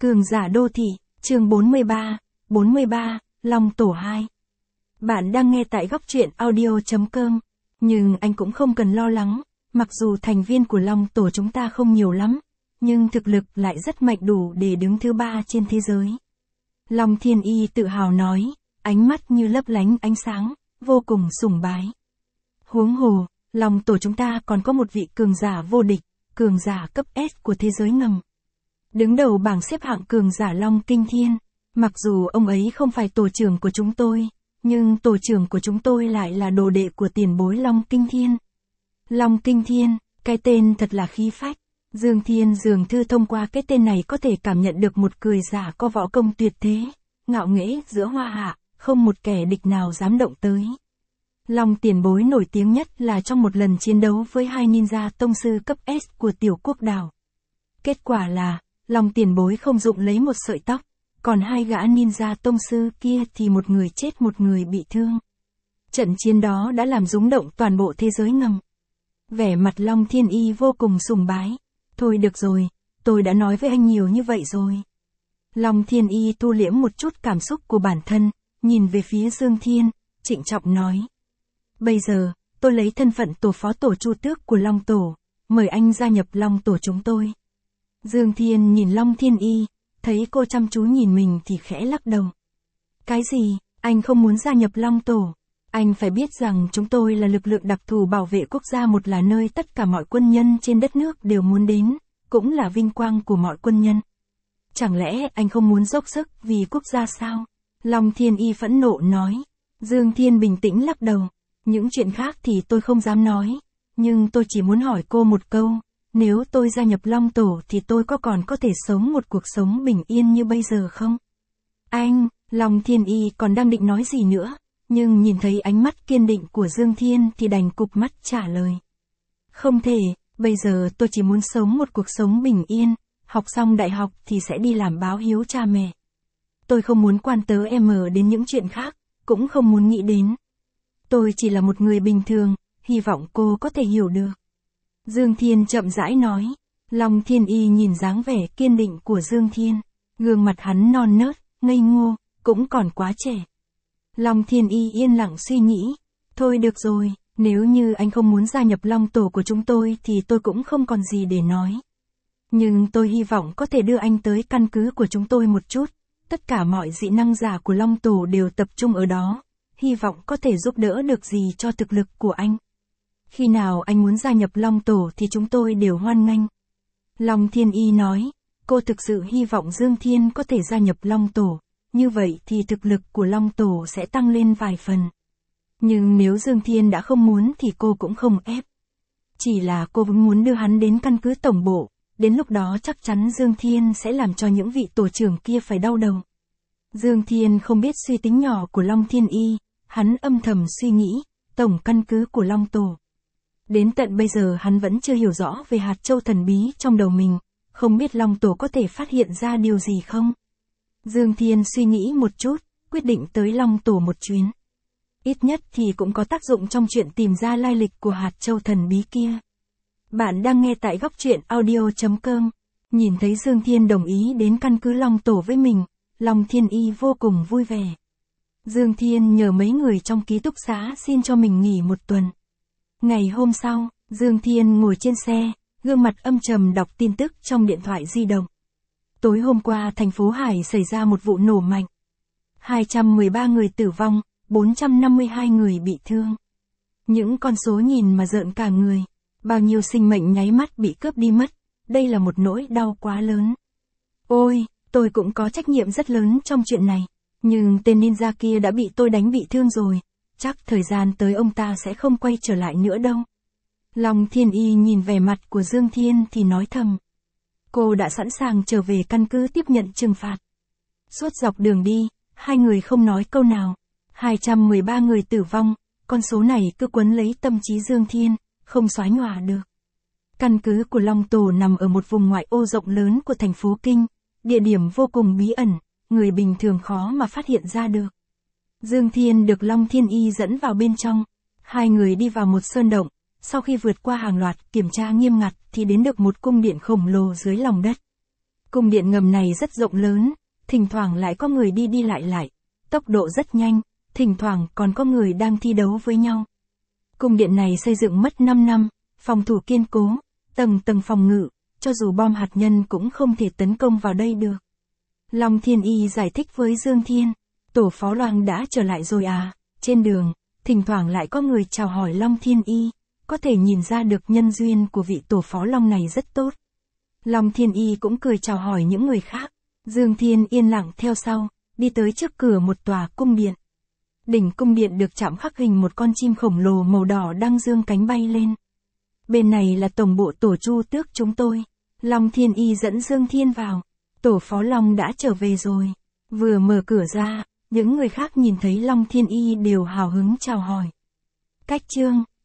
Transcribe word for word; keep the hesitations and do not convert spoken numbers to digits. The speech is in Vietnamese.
Cường giả đô thị, chương bốn mươi ba, bốn mươi ba, Long Tổ hai. Bạn đang nghe tại góc truyện audio chấm com, nhưng anh cũng không cần lo lắng, mặc dù thành viên của Long Tổ chúng ta không nhiều lắm, nhưng thực lực lại rất mạnh đủ để đứng thứ ba trên thế giới. Long Thiên Y tự hào nói, ánh mắt như lấp lánh ánh sáng, vô cùng sùng bái. Huống hồ, Long Tổ chúng ta còn có một vị cường giả vô địch, cường giả cấp S của thế giới ngầm. Đứng đầu bảng xếp hạng cường giả Long Kinh Thiên, mặc dù ông ấy không phải tổ trưởng của chúng tôi, nhưng tổ trưởng của chúng tôi lại là đồ đệ của tiền bối Long Kinh Thiên. Long Kinh Thiên, cái tên thật là khí phách. Dương Thiên dường thư thông qua cái tên này có thể cảm nhận được một cười giả có võ công tuyệt thế, ngạo nghễ giữa hoa hạ, không một kẻ địch nào dám động tới. Long tiền bối nổi tiếng nhất là trong một lần chiến đấu với hai ninja tông sư cấp S của tiểu quốc đảo. Kết quả là, Long tiền bối không dụng lấy một sợi tóc, còn hai gã ninja tông sư kia thì một người chết một người bị thương. Trận chiến đó đã làm rúng động toàn bộ thế giới ngầm. Vẻ mặt Long Thiên Y vô cùng sùng bái. Thôi được rồi, tôi đã nói với anh nhiều như vậy rồi. Long Thiên Y thu liễm một chút cảm xúc của bản thân, nhìn về phía Dương Thiên, trịnh trọng nói. Bây giờ, tôi lấy thân phận tổ phó tổ Chu Tước của Long Tổ, mời anh gia nhập Long Tổ chúng tôi. Dương Thiên nhìn Long Thiên Y, thấy cô chăm chú nhìn mình thì khẽ lắc đầu. Cái gì, anh không muốn gia nhập Long Tổ? Anh phải biết rằng chúng tôi là lực lượng đặc thù bảo vệ quốc gia, một là nơi tất cả mọi quân nhân trên đất nước đều muốn đến, cũng là vinh quang của mọi quân nhân. Chẳng lẽ anh không muốn dốc sức vì quốc gia sao? Long Thiên Y phẫn nộ nói. Dương Thiên bình tĩnh lắc đầu. Những chuyện khác thì tôi không dám nói, nhưng tôi chỉ muốn hỏi cô một câu. Nếu tôi gia nhập Long Tổ thì tôi có còn có thể sống một cuộc sống bình yên như bây giờ không? Anh, Long Thiên Y còn đang định nói gì nữa, nhưng nhìn thấy ánh mắt kiên định của Dương Thiên thì đành cụp mắt trả lời. Không thể, bây giờ tôi chỉ muốn sống một cuộc sống bình yên, học xong đại học thì sẽ đi làm báo hiếu cha mẹ. Tôi không muốn quan tớ em đến những chuyện khác, cũng không muốn nghĩ đến. Tôi chỉ là một người bình thường, hy vọng cô có thể hiểu được. Dương Thiên chậm rãi nói. Long Thiên Y nhìn dáng vẻ kiên định của Dương Thiên, gương mặt hắn non nớt, ngây ngô, cũng còn quá trẻ. Long Thiên Y yên lặng suy nghĩ. Thôi được rồi, nếu như anh không muốn gia nhập Long Tổ của chúng tôi thì tôi cũng không còn gì để nói. Nhưng tôi hy vọng có thể đưa anh tới căn cứ của chúng tôi một chút. Tất cả mọi dị năng giả của Long Tổ đều tập trung ở đó. Hy vọng có thể giúp đỡ được gì cho thực lực của anh. Khi nào anh muốn gia nhập Long Tổ thì chúng tôi đều hoan nghênh. Long Thiên Y nói, cô thực sự hy vọng Dương Thiên có thể gia nhập Long Tổ, như vậy thì thực lực của Long Tổ sẽ tăng lên vài phần. Nhưng nếu Dương Thiên đã không muốn thì cô cũng không ép. Chỉ là cô vẫn muốn đưa hắn đến căn cứ tổng bộ, đến lúc đó chắc chắn Dương Thiên sẽ làm cho những vị tổ trưởng kia phải đau đầu. Dương Thiên không biết suy tính nhỏ của Long Thiên Y, hắn âm thầm suy nghĩ, tổng căn cứ của Long Tổ. Đến tận bây giờ hắn vẫn chưa hiểu rõ về hạt châu thần bí trong đầu mình, không biết Long Tổ có thể phát hiện ra điều gì không? Dương Thiên suy nghĩ một chút, quyết định tới Long Tổ một chuyến. Ít nhất thì cũng có tác dụng trong chuyện tìm ra lai lịch của hạt châu thần bí kia. Bạn đang nghe tại góc truyện audio chấm com. Nhìn thấy Dương Thiên đồng ý đến căn cứ Long Tổ với mình, Long Thiên Y vô cùng vui vẻ. Dương Thiên nhờ mấy người trong ký túc xá xin cho mình nghỉ một tuần. Ngày hôm sau, Dương Thiên ngồi trên xe, gương mặt âm trầm đọc tin tức trong điện thoại di động. Tối hôm qua thành phố Hải xảy ra một vụ nổ mạnh. hai trăm mười ba người tử vong, bốn trăm năm mươi hai người bị thương. Những con số nhìn mà rợn cả người. Bao nhiêu sinh mệnh nháy mắt bị cướp đi mất. Đây là một nỗi đau quá lớn. Ôi, tôi cũng có trách nhiệm rất lớn trong chuyện này. Nhưng tên ninja kia đã bị tôi đánh bị thương rồi. Chắc thời gian tới ông ta sẽ không quay trở lại nữa đâu. Long Thiên Y nhìn vẻ mặt của Dương Thiên thì nói thầm. Cô đã sẵn sàng trở về căn cứ tiếp nhận trừng phạt. Suốt dọc đường đi, hai người không nói câu nào. hai trăm mười ba người tử vong, con số này cứ quấn lấy tâm trí Dương Thiên, không xóa nhòa được. Căn cứ của Long Tổ nằm ở một vùng ngoại ô rộng lớn của thành phố Kinh, địa điểm vô cùng bí ẩn, người bình thường khó mà phát hiện ra được. Dương Thiên được Long Thiên Y dẫn vào bên trong, hai người đi vào một sơn động, sau khi vượt qua hàng loạt kiểm tra nghiêm ngặt thì đến được một cung điện khổng lồ dưới lòng đất. Cung điện ngầm này rất rộng lớn, thỉnh thoảng lại có người đi đi lại lại, tốc độ rất nhanh, thỉnh thoảng còn có người đang thi đấu với nhau. Cung điện này xây dựng mất năm năm, phòng thủ kiên cố, tầng tầng phòng ngự, cho dù bom hạt nhân cũng không thể tấn công vào đây được. Long Thiên Y giải thích với Dương Thiên, Tổ Phó Loang đã trở lại rồi à, trên đường, thỉnh thoảng lại có người chào hỏi Long Thiên Y, có thể nhìn ra được nhân duyên của vị Tổ Phó Long này rất tốt. Long Thiên Y cũng cười chào hỏi những người khác, Dương Thiên yên lặng theo sau, đi tới trước cửa một tòa cung điện. Đỉnh cung điện được chạm khắc hình một con chim khổng lồ màu đỏ đang dương cánh bay lên. Bên này là tổng bộ Tổ Chu Tước chúng tôi. Long Thiên Y dẫn Dương Thiên vào. Tổ Phó Long đã trở về rồi. Vừa mở cửa ra, những người khác nhìn thấy Long Thiên Y đều hào hứng chào hỏi. Cách chương